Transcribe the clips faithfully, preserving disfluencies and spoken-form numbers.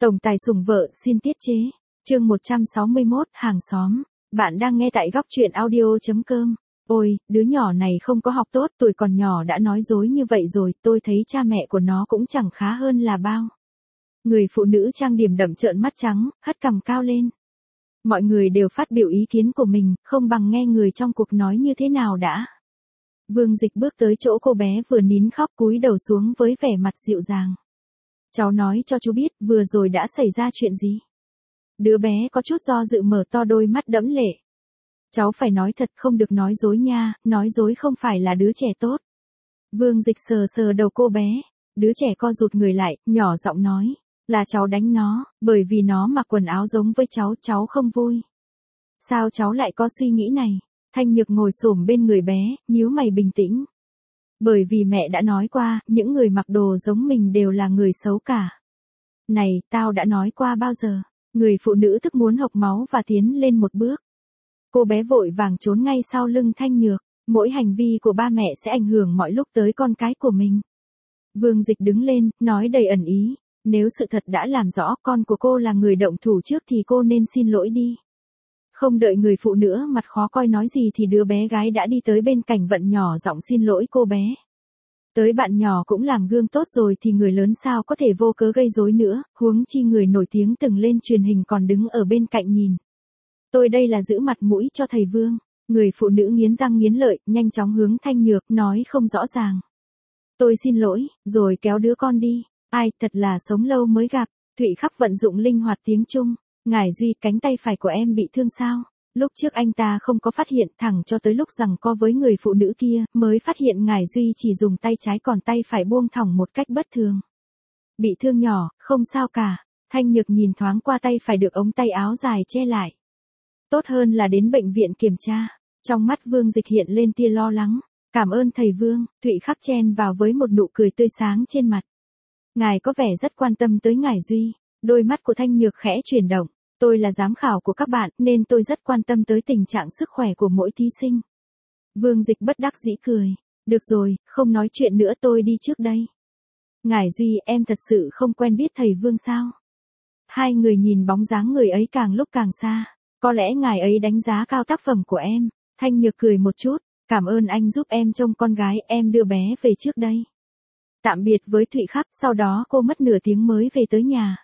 Tổng tài sủng vợ xin tiết chế. Chương một trăm sáu mươi mốt, hàng xóm. Bạn đang nghe tại góc truyện audio chấm com. Ôi, đứa nhỏ này không có học tốt, tuổi còn nhỏ đã nói dối như vậy rồi, tôi thấy cha mẹ của nó cũng chẳng khá hơn là bao. Người phụ nữ trang điểm đậm trợn mắt trắng, hất cằm cao lên. Mọi người đều phát biểu ý kiến của mình, không bằng nghe người trong cuộc nói như thế nào đã. Vương Dịch bước tới chỗ cô bé vừa nín khóc cúi đầu xuống với vẻ mặt dịu dàng. Cháu nói cho chú biết vừa rồi đã xảy ra chuyện gì. Đứa bé có chút do dự mở to đôi mắt đẫm lệ. Cháu phải nói thật, không được nói dối nha, nói dối không phải là đứa trẻ tốt. Vương Dịch sờ sờ đầu cô bé, đứa trẻ co rụt người lại, nhỏ giọng nói, là cháu đánh nó, bởi vì nó mặc quần áo giống với cháu, cháu không vui. Sao cháu lại có suy nghĩ này? Thanh Nhược ngồi xổm bên người bé, nhíu mày bình tĩnh. Bởi vì mẹ đã nói qua, những người mặc đồ giống mình đều là người xấu cả. Này, tao đã nói qua bao giờ? Người phụ nữ tức muốn hộc máu và tiến lên một bước. Cô bé vội vàng trốn ngay sau lưng Thanh Nhược. Mỗi hành vi của ba mẹ sẽ ảnh hưởng mọi lúc tới con cái của mình. Vương Dịch đứng lên, nói đầy ẩn ý. Nếu sự thật đã làm rõ con của cô là người động thủ trước thì cô nên xin lỗi đi. Không đợi người phụ nữ mặt khó coi nói gì thì đứa bé gái đã đi tới bên cạnh Vận nhỏ giọng xin lỗi cô bé. Tới bạn nhỏ cũng làm gương tốt rồi thì người lớn sao có thể vô cớ gây rối nữa, huống chi người nổi tiếng từng lên truyền hình còn đứng ở bên cạnh nhìn. Tôi đây là giữ mặt mũi cho thầy Vương. Người phụ nữ nghiến răng nghiến lợi, nhanh chóng hướng Thanh Nhược, nói không rõ ràng. Tôi xin lỗi, rồi kéo đứa con đi. Ai, thật là sống lâu mới gặp. Thụy Khắc vận dụng linh hoạt tiếng Trung. Ngải Duy, cánh tay phải của em bị thương sao? Lúc trước anh ta không có phát hiện, thẳng cho tới lúc giằng co với người phụ nữ kia, mới phát hiện Ngải Duy chỉ dùng tay trái còn tay phải buông thõng một cách bất thường. Bị thương nhỏ, không sao cả. Thanh Nhược nhìn thoáng qua tay phải được ống tay áo dài che lại. Tốt hơn là đến bệnh viện kiểm tra. Trong mắt Vương Dịch hiện lên tia lo lắng. Cảm ơn thầy Vương. Thụy Khắc chen vào với một nụ cười tươi sáng trên mặt. Ngài có vẻ rất quan tâm tới Ngải Duy. Đôi mắt của Thanh Nhược khẽ chuyển động. Tôi là giám khảo của các bạn nên tôi rất quan tâm tới tình trạng sức khỏe của mỗi thí sinh. Vương Dịch bất đắc dĩ cười. Được rồi, không nói chuyện nữa, tôi đi trước đây. Ngải Duy, em thật sự không quen biết thầy Vương sao? Hai người nhìn bóng dáng người ấy càng lúc càng xa. Có lẽ ngài ấy đánh giá cao tác phẩm của em. Thanh Nhược cười một chút. Cảm ơn anh giúp em trông con gái, em đưa bé về trước đây. Tạm biệt với Thụy Khắc, sau đó cô mất nửa tiếng mới về tới nhà.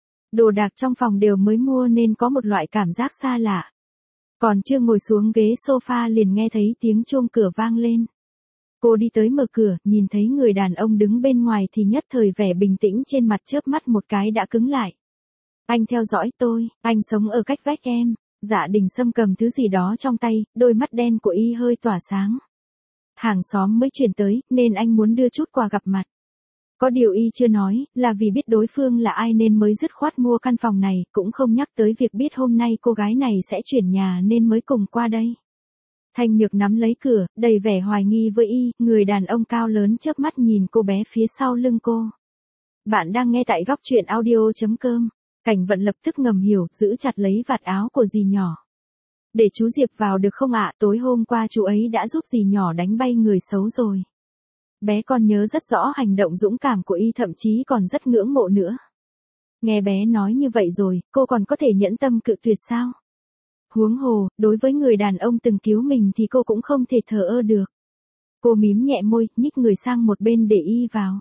Đồ đạc trong phòng đều mới mua nên có một loại cảm giác xa lạ. Còn chưa ngồi xuống ghế sofa liền nghe thấy tiếng chuông cửa vang lên. Cô đi tới mở cửa, nhìn thấy người đàn ông đứng bên ngoài thì nhất thời vẻ bình tĩnh trên mặt chớp mắt một cái đã cứng lại. Anh theo dõi tôi, anh sống ở cách vách em. Dạ Đình Sâm cầm thứ gì đó trong tay, đôi mắt đen của y hơi tỏa sáng. Hàng xóm mới chuyển tới, nên anh muốn đưa chút quà gặp mặt. Có điều y chưa nói, là vì biết đối phương là ai nên mới dứt khoát mua căn phòng này, cũng không nhắc tới việc biết hôm nay cô gái này sẽ chuyển nhà nên mới cùng qua đây. Thanh Nhược nắm lấy cửa, đầy vẻ hoài nghi với y, người đàn ông cao lớn chớp mắt nhìn cô bé phía sau lưng cô. Bạn đang nghe tại góc truyện audio chấm com. Cảnh Vận lập tức ngầm hiểu, giữ chặt lấy vạt áo của dì nhỏ. Để chú Diệp vào được không ạ? Tối hôm qua chú ấy đã giúp dì nhỏ đánh bay người xấu rồi. Bé con nhớ rất rõ hành động dũng cảm của y, thậm chí còn rất ngưỡng mộ nữa. Nghe bé nói như vậy rồi, cô còn có thể nhẫn tâm cự tuyệt sao? Huống hồ, đối với người đàn ông từng cứu mình thì cô cũng không thể thờ ơ được. Cô mím nhẹ môi, nhích người sang một bên để y vào.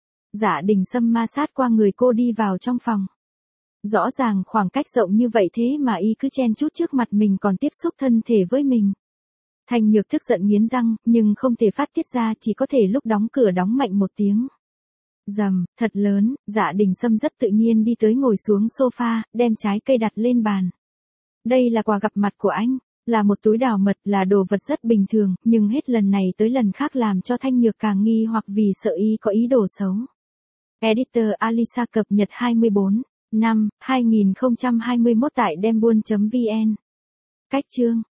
Dạ Đình Sâm ma sát qua người cô đi vào trong phòng. Rõ ràng khoảng cách rộng như vậy thế mà y cứ chen chút trước mặt mình còn tiếp xúc thân thể với mình. Thanh Nhược tức giận nghiến răng, nhưng không thể phát tiết ra, chỉ có thể lúc đóng cửa đóng mạnh một tiếng. Rầm, thật lớn. Dạ Đình Sâm rất tự nhiên đi tới ngồi xuống sofa, đem trái cây đặt lên bàn. Đây là quà gặp mặt của anh, là một túi đào mật, là đồ vật rất bình thường, nhưng hết lần này tới lần khác làm cho Thanh Nhược càng nghi hoặc vì sợ y có ý đồ xấu. Editor Alisa cập nhật hai mươi bốn năm hai nghìn không trăm hai mươi mốt tại dembuôn chấm vn. Cách chương